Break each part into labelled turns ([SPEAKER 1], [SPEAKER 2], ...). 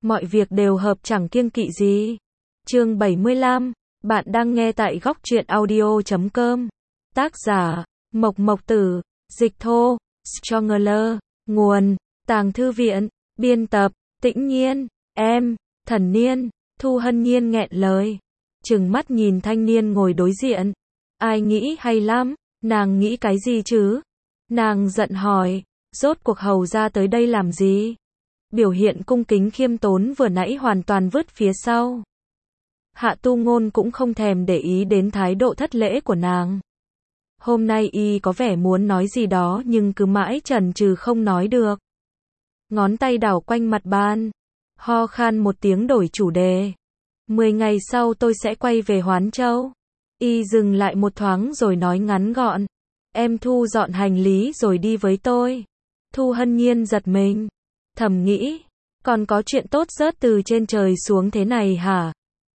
[SPEAKER 1] mọi việc đều hợp chẳng kiêng kỵ gì. Chương 75, bạn đang nghe tại góc truyện audio.com. Tác giả, Mộc Mộc Tử, dịch thô, Stronger, nguồn, Tàng Thư Viện, biên tập, Tĩnh Nhiên, em, Thần Niên. Thu Hân Nhiên nghẹn lời, trừng mắt nhìn thanh niên ngồi đối diện. Ai nghĩ hay lắm, nàng nghĩ cái gì chứ? Nàng giận hỏi, rốt cuộc hầu ra tới đây làm gì? Biểu hiện cung kính khiêm tốn vừa nãy hoàn toàn vứt phía sau. Hạ Tu Ngôn cũng không thèm để ý đến thái độ thất lễ của nàng. Hôm nay y có vẻ muốn nói gì đó nhưng cứ mãi chần chừ không nói được. Ngón tay đảo quanh mặt bàn, ho khan một tiếng đổi chủ đề. 10 ngày sau tôi sẽ quay về Hoán Châu. Y dừng lại một thoáng rồi nói ngắn gọn. Em thu dọn hành lý rồi đi với tôi. Thu Hân Nhiên giật mình. Thầm nghĩ, còn có chuyện tốt rớt từ trên trời xuống thế này hả?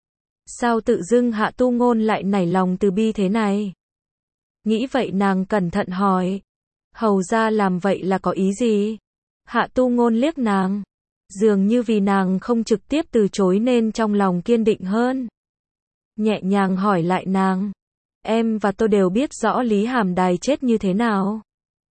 [SPEAKER 1] Sao tự dưng Hạ Tu Ngôn lại nảy lòng từ bi thế này? Nghĩ vậy nàng cẩn thận hỏi. Hầu ra làm vậy là có ý gì? Hạ Tu Ngôn liếc nàng. Dường như vì nàng không trực tiếp từ chối nên trong lòng kiên định hơn. Nhẹ nhàng hỏi lại nàng. Em và tôi đều biết rõ Lý Hàm Đài chết như thế nào.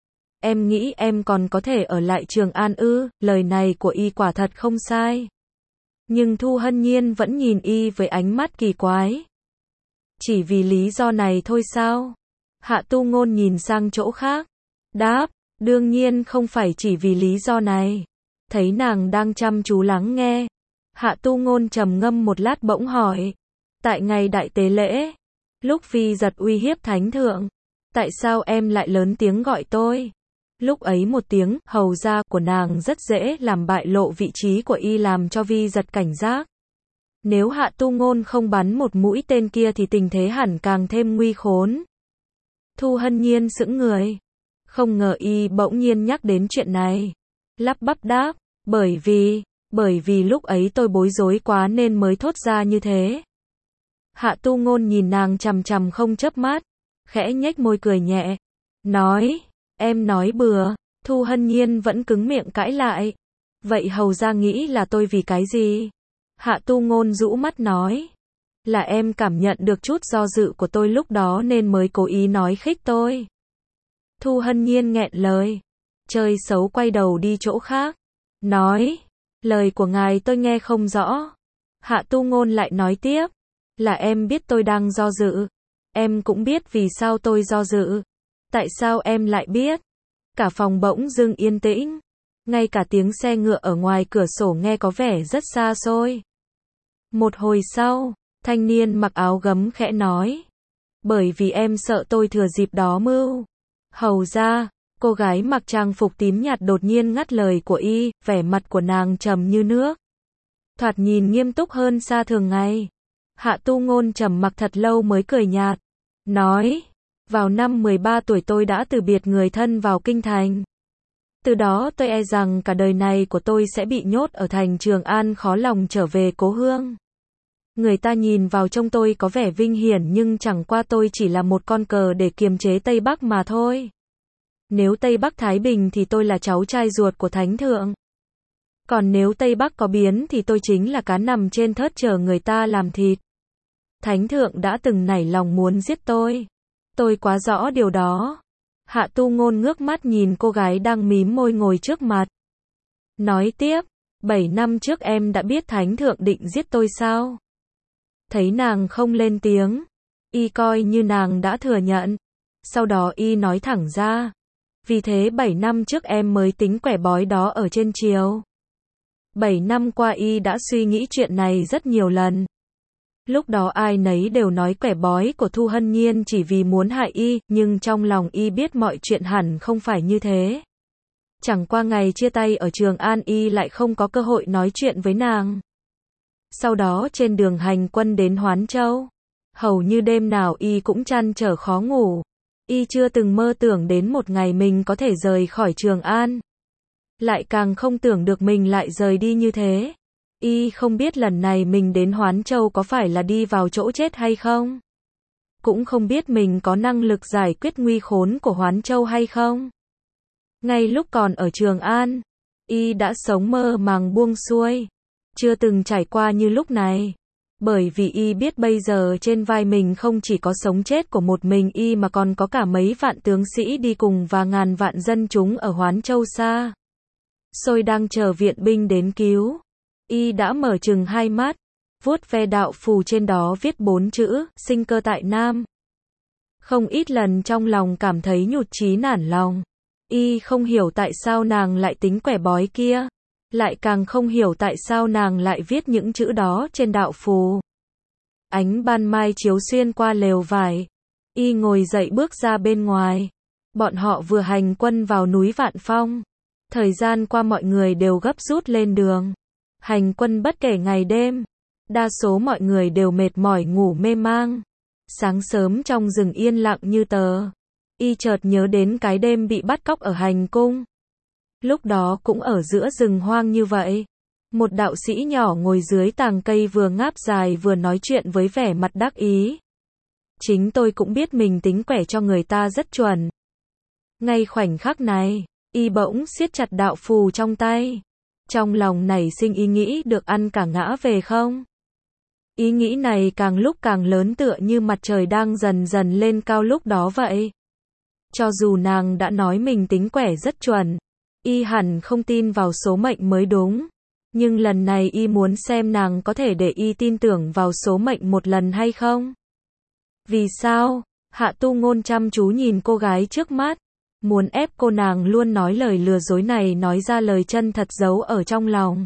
[SPEAKER 1] Em nghĩ em còn có thể ở lại Trường An ư? Lời này của y quả thật không sai. Nhưng Thu Hân Nhiên vẫn nhìn y với ánh mắt kỳ quái. Chỉ vì lý do này thôi sao? Hạ Tu Ngôn nhìn sang chỗ khác. Đáp, đương nhiên không phải chỉ vì lý do này. Thấy nàng đang chăm chú lắng nghe. Hạ Tu Ngôn trầm ngâm một lát bỗng hỏi. Tại ngày đại tế lễ, lúc Phi Giật uy hiếp Thánh Thượng, tại sao em lại lớn tiếng gọi tôi? Lúc ấy một tiếng hầu ra của nàng rất dễ làm bại lộ vị trí của y, làm cho Vi Giật cảnh giác. Nếu Hạ Tu Ngôn không bắn một mũi tên kia thì tình thế hẳn càng thêm nguy khốn. Thu Hân Nhiên sững người. Không ngờ y bỗng nhiên nhắc đến chuyện này. Lắp bắp đáp, bởi vì lúc ấy tôi bối rối quá nên mới thốt ra như thế. Hạ Tu Ngôn nhìn nàng chằm chằm không chớp mắt, khẽ nhếch môi cười nhẹ. Nói, em nói bừa. Thu Hân Nhiên vẫn cứng miệng cãi lại. Vậy hầu ra nghĩ là tôi vì cái gì? Hạ Tu Ngôn rũ mắt nói. Là em cảm nhận được chút do dự của tôi lúc đó nên mới cố ý nói khích tôi. Thu Hân Nhiên nghẹn lời. Chơi xấu quay đầu đi chỗ khác. Nói, lời của ngài tôi nghe không rõ. Hạ Tu Ngôn lại nói tiếp. Là em biết tôi đang do dự. Em cũng biết vì sao tôi do dự. Tại sao em lại biết? Cả phòng bỗng dưng yên tĩnh. Ngay cả tiếng xe ngựa ở ngoài cửa sổ nghe có vẻ rất xa xôi. Một hồi sau, thanh niên mặc áo gấm khẽ nói. Bởi vì em sợ tôi thừa dịp đó mưu. Hầu ra, cô gái mặc trang phục tím nhạt đột nhiên ngắt lời của y, vẻ mặt của nàng trầm như nước. Thoạt nhìn nghiêm túc hơn xa thường ngày. Hạ Tu Ngôn trầm mặc thật lâu mới cười nhạt. Nói, vào năm 13 tuổi tôi đã từ biệt người thân vào kinh thành. Từ đó tôi e rằng cả đời này của tôi sẽ bị nhốt ở thành Trường An, khó lòng trở về cố hương. Người ta nhìn vào trông tôi có vẻ vinh hiển nhưng chẳng qua tôi chỉ là một con cờ để kiềm chế Tây Bắc mà thôi. Nếu Tây Bắc thái bình thì tôi là cháu trai ruột của Thánh Thượng. Còn nếu Tây Bắc có biến thì tôi chính là cá nằm trên thớt chờ người ta làm thịt. Thánh Thượng đã từng nảy lòng muốn giết tôi. Tôi quá rõ điều đó. Hạ Tu Ngôn ngước mắt nhìn cô gái đang mím môi ngồi trước mặt. Nói tiếp, 7 năm trước em đã biết Thánh Thượng định giết tôi sao? Thấy nàng không lên tiếng, y coi như nàng đã thừa nhận. Sau đó y nói thẳng ra. Vì thế 7 năm trước em mới tính quẻ bói đó ở trên triều. 7 năm qua y đã suy nghĩ chuyện này rất nhiều lần. Lúc đó ai nấy đều nói quẻ bói của Thu Hân Nhiên chỉ vì muốn hại y, nhưng trong lòng y biết mọi chuyện hẳn không phải như thế. Chẳng qua ngày chia tay ở Trường An y lại không có cơ hội nói chuyện với nàng. Sau đó trên đường hành quân đến Hoán Châu, hầu như đêm nào y cũng trăn trở khó ngủ. Y chưa từng mơ tưởng đến một ngày mình có thể rời khỏi Trường An. Lại càng không tưởng được mình lại rời đi như thế. Y không biết lần này mình đến Hoán Châu có phải là đi vào chỗ chết hay không. Cũng không biết mình có năng lực giải quyết nguy khốn của Hoán Châu hay không. Ngay lúc còn ở Trường An, y đã sống mơ màng buông xuôi. chưa từng trải qua như lúc này. Bởi vì y biết bây giờ trên vai mình không chỉ có sống chết của một mình y mà còn có cả mấy vạn tướng sĩ đi cùng và ngàn vạn dân chúng ở Hoán Châu xa xôi đang chờ viện binh đến cứu. Y đã mở chừng hai mắt, vuốt ve đạo phù trên đó viết 4 chữ, sinh cơ tại Nam. Không ít lần trong lòng cảm thấy nhụt chí nản lòng. Y không hiểu tại sao nàng lại tính quẻ bói kia. Lại càng không hiểu tại sao nàng lại viết những chữ đó trên đạo phù. Ánh ban mai chiếu xuyên qua lều vải. Y ngồi dậy bước ra bên ngoài. Bọn họ vừa hành quân vào núi Vạn Phong. Thời gian qua mọi người đều gấp rút lên đường. Hành quân bất kể ngày đêm. Đa số mọi người đều mệt mỏi ngủ mê mang. Sáng sớm trong rừng yên lặng như tờ. Y chợt nhớ đến cái đêm bị bắt cóc ở hành cung. Lúc đó cũng ở giữa rừng hoang như vậy. Một đạo sĩ nhỏ ngồi dưới tàng cây vừa ngáp dài vừa nói chuyện với vẻ mặt đắc ý. Chính tôi cũng biết mình tính quẻ cho người ta rất chuẩn. Ngay khoảnh khắc này, y bỗng siết chặt đạo phù trong tay. Trong lòng nảy sinh ý nghĩ được ăn cả ngã về không? Ý nghĩ này càng lúc càng lớn tựa như mặt trời đang dần dần lên cao lúc đó vậy. Cho dù nàng đã nói mình tính quẻ rất chuẩn, y hẳn không tin vào số mệnh mới đúng. Nhưng lần này y muốn xem nàng có thể để y tin tưởng vào số mệnh một lần hay không. Vì sao? Hạ Tu Ngôn chăm chú nhìn cô gái trước mắt. Muốn ép cô nàng luôn nói lời lừa dối này nói ra lời chân thật giấu ở trong lòng.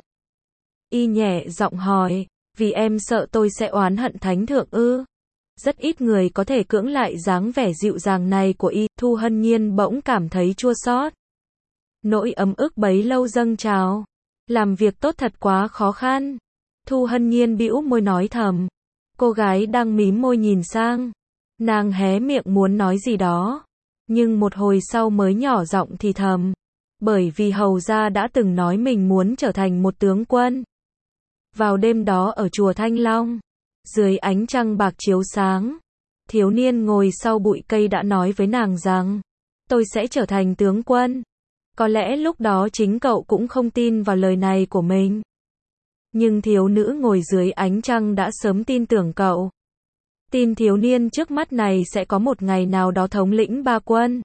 [SPEAKER 1] Y nhẹ giọng hỏi, vì em sợ tôi sẽ oán hận thánh thượng ư? Rất ít người có thể cưỡng lại dáng vẻ dịu dàng này của y. Thu Hân Nhiên bỗng cảm thấy chua xót. Nỗi ấm ức bấy lâu dâng trào. Làm việc tốt thật quá khó khăn. Thu Hân Nhiên bĩu môi nói thầm. Cô gái đang mím môi nhìn sang. Nàng hé miệng muốn nói gì đó. Nhưng một hồi sau mới nhỏ giọng thì thầm. Bởi vì hầu gia đã từng nói mình muốn trở thành một tướng quân. Vào đêm đó ở chùa Thanh Long, dưới ánh trăng bạc chiếu sáng, thiếu niên ngồi sau bụi cây đã nói với nàng rằng, tôi sẽ trở thành tướng quân. Có lẽ lúc đó chính cậu cũng không tin vào lời này của mình. Nhưng thiếu nữ ngồi dưới ánh trăng đã sớm tin tưởng cậu. Tin thiếu niên trước mắt này sẽ có một ngày nào đó thống lĩnh ba quân.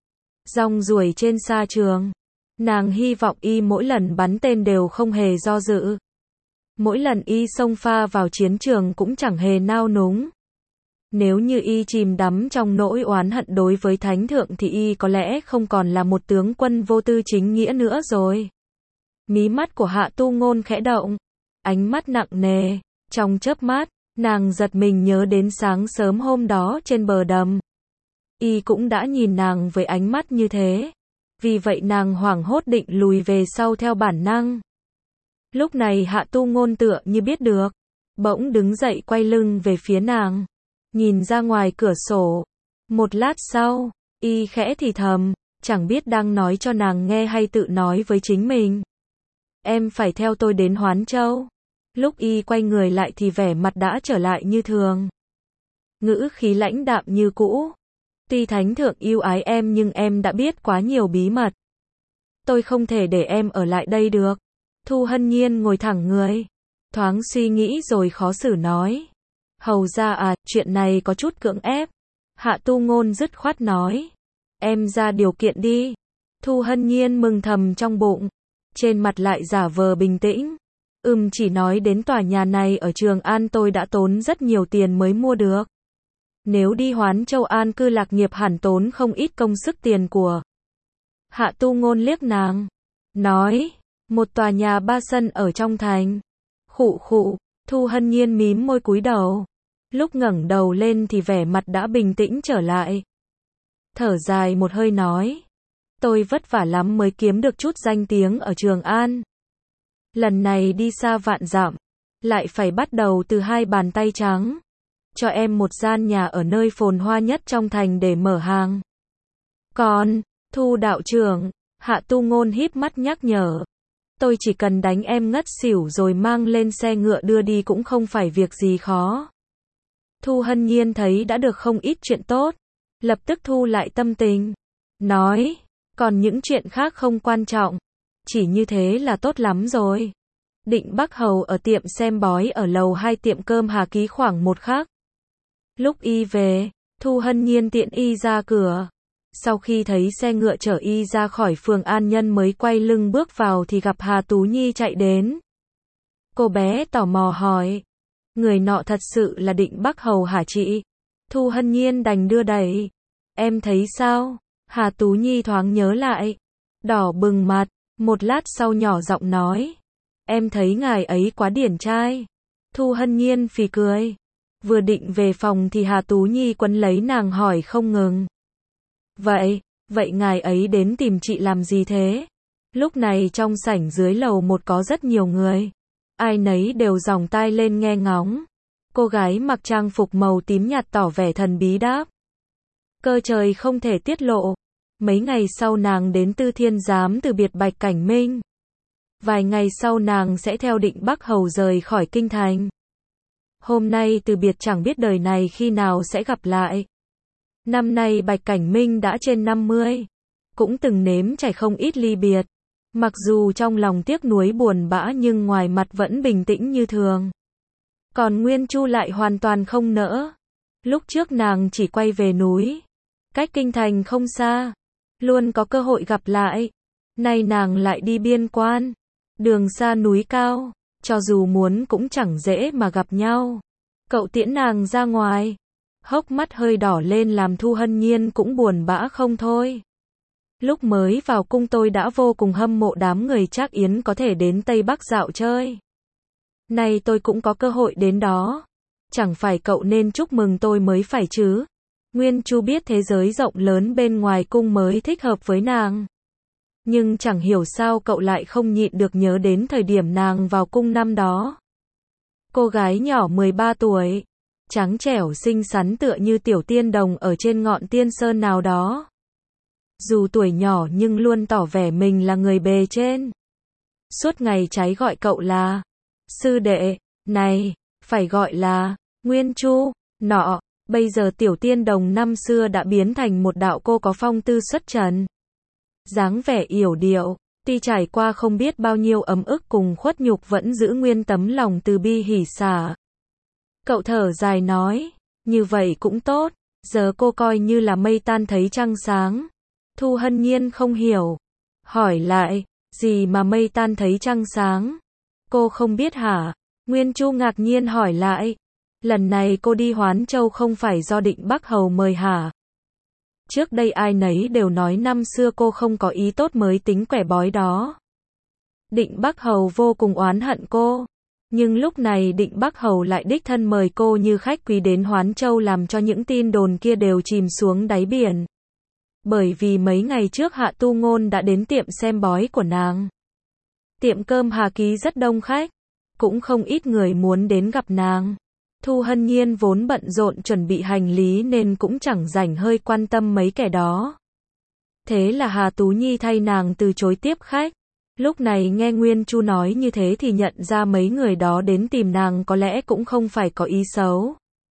[SPEAKER 1] Rong ruổi trên sa trường. Nàng hy vọng y mỗi lần bắn tên đều không hề do dự. Mỗi lần y xông pha vào chiến trường cũng chẳng hề nao núng. Nếu như y chìm đắm trong nỗi oán hận đối với thánh thượng thì y có lẽ không còn là một tướng quân vô tư chính nghĩa nữa rồi. Mí mắt của Hạ Tu Ngôn khẽ động. Ánh mắt nặng nề. Trong chớp mắt, nàng giật mình nhớ đến sáng sớm hôm đó trên bờ đầm. Y cũng đã nhìn nàng với ánh mắt như thế. Vì vậy nàng hoảng hốt định lùi về sau theo bản năng. Lúc này Hạ Tu Ngôn tựa như biết được. Bỗng đứng dậy quay lưng về phía nàng. Nhìn ra ngoài cửa sổ. Một lát sau, y khẽ thì thầm. Chẳng biết đang nói cho nàng nghe hay tự nói với chính mình. Em phải theo tôi đến Hoán Châu. Lúc y quay người lại thì vẻ mặt đã trở lại như thường. Ngữ khí lãnh đạm như cũ. Tuy thánh thượng yêu ái em nhưng em đã biết quá nhiều bí mật. Tôi không thể để em ở lại đây được. Thu Hân Nhiên ngồi thẳng người. Thoáng suy nghĩ rồi khó xử nói. Hầu ra à, chuyện này có chút cưỡng ép. Hạ Tu Ngôn dứt khoát nói. Em ra điều kiện đi. Thu Hân Nhiên mừng thầm trong bụng. Trên mặt lại giả vờ bình tĩnh. Chỉ nói đến tòa nhà này ở Trường An tôi đã tốn rất nhiều tiền mới mua được. Nếu đi Hoán Châu an cư lạc nghiệp hẳn tốn không ít công sức tiền của. Hạ Tu Ngôn liếc nàng. Nói. Một tòa nhà 3 sân ở trong thành. Khụ khụ. Thu Hân Nhiên mím môi cúi đầu. Lúc ngẩng đầu lên thì vẻ mặt đã bình tĩnh trở lại. Thở dài một hơi nói. Tôi vất vả lắm mới kiếm được chút danh tiếng ở Trường An. Lần này đi xa vạn dặm. Lại phải bắt đầu từ 2 bàn tay trắng. Cho em một gian nhà ở nơi phồn hoa nhất trong thành để mở hàng. Còn, Thu đạo trưởng, Hạ Tu Ngôn híp mắt nhắc nhở. Tôi chỉ cần đánh em ngất xỉu rồi mang lên xe ngựa đưa đi cũng không phải việc gì khó. Thu Hân Nhiên thấy đã được không ít chuyện tốt. Lập tức thu lại tâm tình. Nói, còn những chuyện khác không quan trọng. Chỉ như thế là tốt lắm rồi. Định Bắc Hầu ở tiệm xem bói ở lầu 2 tiệm cơm Hà Ký khoảng một khắc. Lúc y về, Thu Hân Nhiên tiện y ra cửa. Sau khi thấy xe ngựa chở y ra khỏi phường An Nhân mới quay lưng bước vào thì gặp Hà Tú Nhi chạy đến. Cô bé tò mò hỏi. Người nọ thật sự là Định Bắc Hầu hả chị? Thu Hân Nhiên đành đưa đẩy. Em thấy sao? Hà Tú Nhi thoáng nhớ lại. Đỏ bừng mặt, một lát sau nhỏ giọng nói. Em thấy ngài ấy quá điển trai. Thu Hân Nhiên phì cười. Vừa định về phòng thì Hà Tú Nhi quấn lấy nàng hỏi không ngừng. Vậy ngài ấy đến tìm chị làm gì thế? Lúc này trong sảnh dưới lầu một có rất nhiều người. Ai nấy đều dòng tai lên nghe ngóng. Cô gái mặc trang phục màu tím nhạt tỏ vẻ thần bí đáp. Cơ trời không thể tiết lộ. Mấy ngày sau nàng đến Tư Thiên Giám từ biệt Bạch Cảnh Minh. Vài ngày sau nàng sẽ theo Định Bắc Hầu rời khỏi kinh thành. Hôm nay từ biệt chẳng biết đời này khi nào sẽ gặp lại. Năm nay Bạch Cảnh Minh đã trên 50. Cũng từng nếm trải không ít ly biệt. Mặc dù trong lòng tiếc nuối buồn bã nhưng ngoài mặt vẫn bình tĩnh như thường. Còn Nguyên Chu lại hoàn toàn không nỡ. Lúc trước nàng chỉ quay về núi. Cách kinh thành không xa. Luôn có cơ hội gặp lại. Nay nàng lại đi biên quan. Đường xa núi cao. Cho dù muốn cũng chẳng dễ mà gặp nhau. Cậu tiễn nàng ra ngoài. Hốc mắt hơi đỏ lên làm Thu Hân Nhiên cũng buồn bã không thôi. Lúc mới vào cung tôi đã vô cùng hâm mộ đám người Trác Yến có thể đến Tây Bắc dạo chơi. Nay tôi cũng có cơ hội đến đó. Chẳng phải cậu nên chúc mừng tôi mới phải chứ. Nguyên Chu biết thế giới rộng lớn bên ngoài cung mới thích hợp với nàng. Nhưng chẳng hiểu sao cậu lại không nhịn được nhớ đến thời điểm nàng vào cung năm đó. Cô gái nhỏ 13 tuổi. Trắng trẻo xinh xắn tựa như tiểu tiên đồng ở trên ngọn tiên sơn nào đó. Dù tuổi nhỏ nhưng luôn tỏ vẻ mình là người bề trên. Suốt ngày cháy gọi cậu là sư đệ, này, phải gọi là Nguyên Chu, nọ. Bây giờ tiểu tiên đồng năm xưa đã biến thành một đạo cô có phong tư xuất trần. Dáng vẻ yểu điệu, tuy trải qua không biết bao nhiêu ấm ức cùng khuất nhục vẫn giữ nguyên tấm lòng từ bi hỉ xả. Cậu thở dài nói, như vậy cũng tốt, giờ cô coi như là mây tan thấy trăng sáng. Thu Hân Nhiên không hiểu, hỏi lại, gì mà mây tan thấy trăng sáng? Cô không biết hả? Nguyên Chu ngạc nhiên hỏi lại, lần này cô đi Hoán Châu không phải do Định Bắc Hầu mời hả? Trước đây ai nấy đều nói năm xưa cô không có ý tốt mới tính quẻ bói đó. Định Bắc Hầu vô cùng oán hận cô. Nhưng lúc này Định Bắc Hầu lại đích thân mời cô như khách quý đến Hoán Châu làm cho những tin đồn kia đều chìm xuống đáy biển. Bởi vì mấy ngày trước Hạ Tu Ngôn đã đến tiệm xem bói của nàng. Tiệm cơm Hà Ký rất đông khách. Cũng không ít người muốn đến gặp nàng. Thu Hân Nhiên vốn bận rộn chuẩn bị hành lý nên cũng chẳng rảnh hơi quan tâm mấy kẻ đó. Thế là Hà Tú Nhi thay nàng từ chối tiếp khách. Lúc này nghe Nguyên Chu nói như thế thì nhận ra mấy người đó đến tìm nàng có lẽ cũng không phải có ý xấu.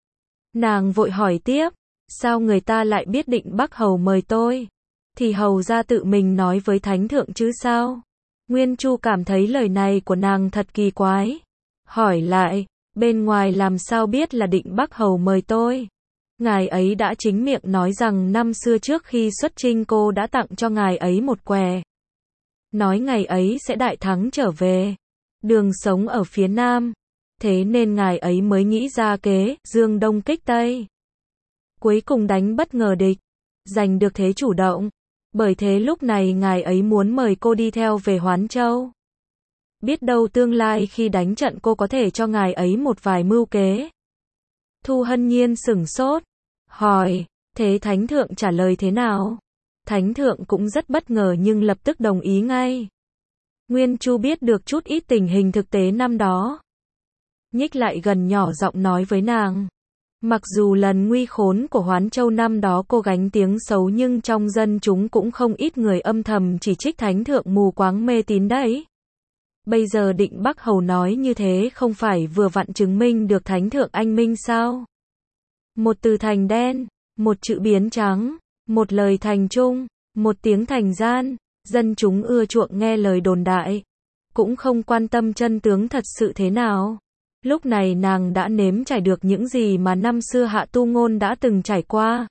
[SPEAKER 1] Nàng vội hỏi tiếp, sao người ta lại biết Định Bắc Hầu mời tôi? Thì hầu ra tự mình nói với thánh thượng chứ sao? Nguyên Chu cảm thấy lời này của nàng thật kỳ quái. Hỏi lại, bên ngoài làm sao biết là Định Bắc Hầu mời tôi? Ngài ấy đã chính miệng nói rằng năm xưa trước khi xuất chinh cô đã tặng cho ngài ấy một què. Nói ngày ấy sẽ đại thắng trở về. Đường sống ở phía nam. Thế nên ngài ấy mới nghĩ ra kế, dương đông kích tây. Cuối cùng đánh bất ngờ địch. Giành được thế chủ động. Bởi thế lúc này ngài ấy muốn mời cô đi theo về Hoán Châu. Biết đâu tương lai khi đánh trận cô có thể cho ngài ấy một vài mưu kế. Thu Hân Nhiên sửng sốt. Hỏi, thế thánh thượng trả lời thế nào? Thánh thượng cũng rất bất ngờ nhưng lập tức đồng ý ngay. Nguyên Chu biết được chút ít tình hình thực tế năm đó. Nhích lại gần nhỏ giọng nói với nàng. Mặc dù lần nguy khốn của Hoán Châu năm đó cô gánh tiếng xấu nhưng trong dân chúng cũng không ít người âm thầm chỉ trích thánh thượng mù quáng mê tín đấy. Bây giờ Định Bắc Hầu nói như thế không phải vừa vặn chứng minh được thánh thượng anh minh sao? Một từ thành đen, một chữ biến trắng, một lời thành trung, một tiếng thành gian, dân chúng ưa chuộng nghe lời đồn đại. cũng không quan tâm chân tướng thật sự thế nào. Lúc này nàng đã nếm trải được những gì mà năm xưa Hạ Tu Ngôn đã từng trải qua.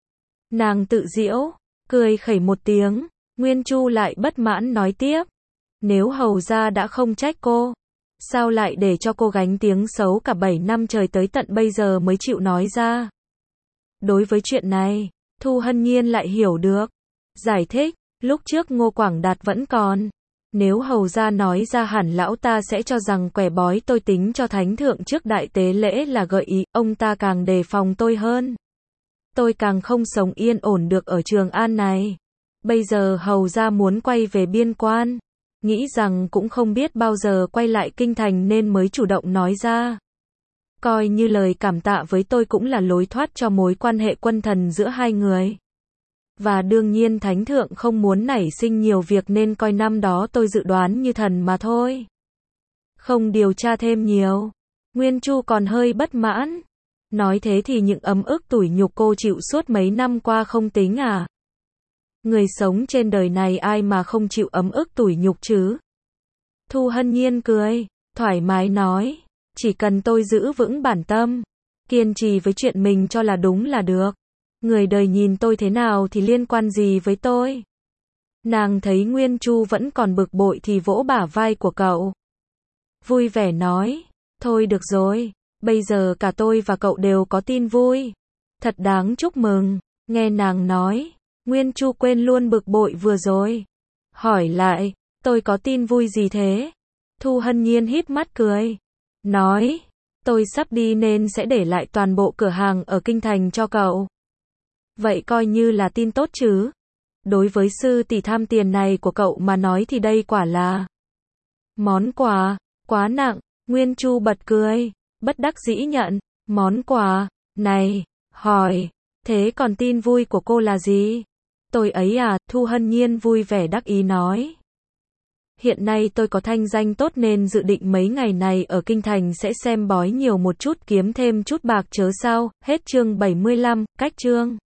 [SPEAKER 1] Nàng tự giễu, cười khẩy một tiếng, Nguyên Chu lại bất mãn nói tiếp. Nếu hầu gia đã không trách cô, sao lại để cho cô gánh tiếng xấu cả 7 năm trời tới tận bây giờ mới chịu nói ra. Đối với chuyện này, Thu Hân Nhiên lại hiểu được. Giải thích, lúc trước Ngô Quảng Đạt vẫn còn. Nếu hầu gia nói ra hẳn lão ta sẽ cho rằng quẻ bói tôi tính cho thánh thượng trước đại tế lễ là gợi ý, ông ta càng đề phòng tôi hơn. Tôi càng không sống yên ổn được ở Trường An này. Bây giờ hầu gia muốn quay về biên quan, nghĩ rằng cũng không biết bao giờ quay lại kinh thành nên mới chủ động nói ra. Coi như lời cảm tạ với tôi cũng là lối thoát cho mối quan hệ quân thần giữa hai người. Và đương nhiên thánh thượng không muốn nảy sinh nhiều việc nên coi năm đó tôi dự đoán như thần mà thôi. Không điều tra thêm nhiều. Nguyên Chu còn hơi bất mãn. Nói thế thì những ấm ức tủi nhục cô chịu suốt mấy năm qua không tính à? Người sống trên đời này ai mà không chịu ấm ức tủi nhục chứ? Thu Hân Nhiên cười, thoải mái nói, chỉ cần tôi giữ vững bản tâm, kiên trì với chuyện mình cho là đúng là được. Người đời nhìn tôi thế nào thì liên quan gì với tôi? Nàng thấy Nguyên Chu vẫn còn bực bội thì vỗ bả vai của cậu. Vui vẻ nói, thôi được rồi, bây giờ cả tôi và cậu đều có tin vui. Thật đáng chúc mừng. Nghe nàng nói, Nguyên Chu quên luôn bực bội vừa rồi. Hỏi lại, tôi có tin vui gì thế? Thu Hân Nhiên híp mắt cười. Nói, tôi sắp đi nên sẽ để lại toàn bộ cửa hàng ở kinh thành cho cậu. Vậy coi như là tin tốt chứ. Đối với sư tỷ tham tiền này của cậu mà nói thì đây quả là món quà, quá nặng. Nguyên Chu bật cười, bất đắc dĩ nhận. Món quà, này, hỏi, thế còn tin vui của cô là gì? Tôi ấy à, Thu Hân Nhiên vui vẻ đắc ý nói. Hiện nay tôi có thanh danh tốt nên dự định mấy ngày này ở kinh thành sẽ xem bói nhiều một chút kiếm thêm chút bạc chớ sao. Hết chương 75, cách chương.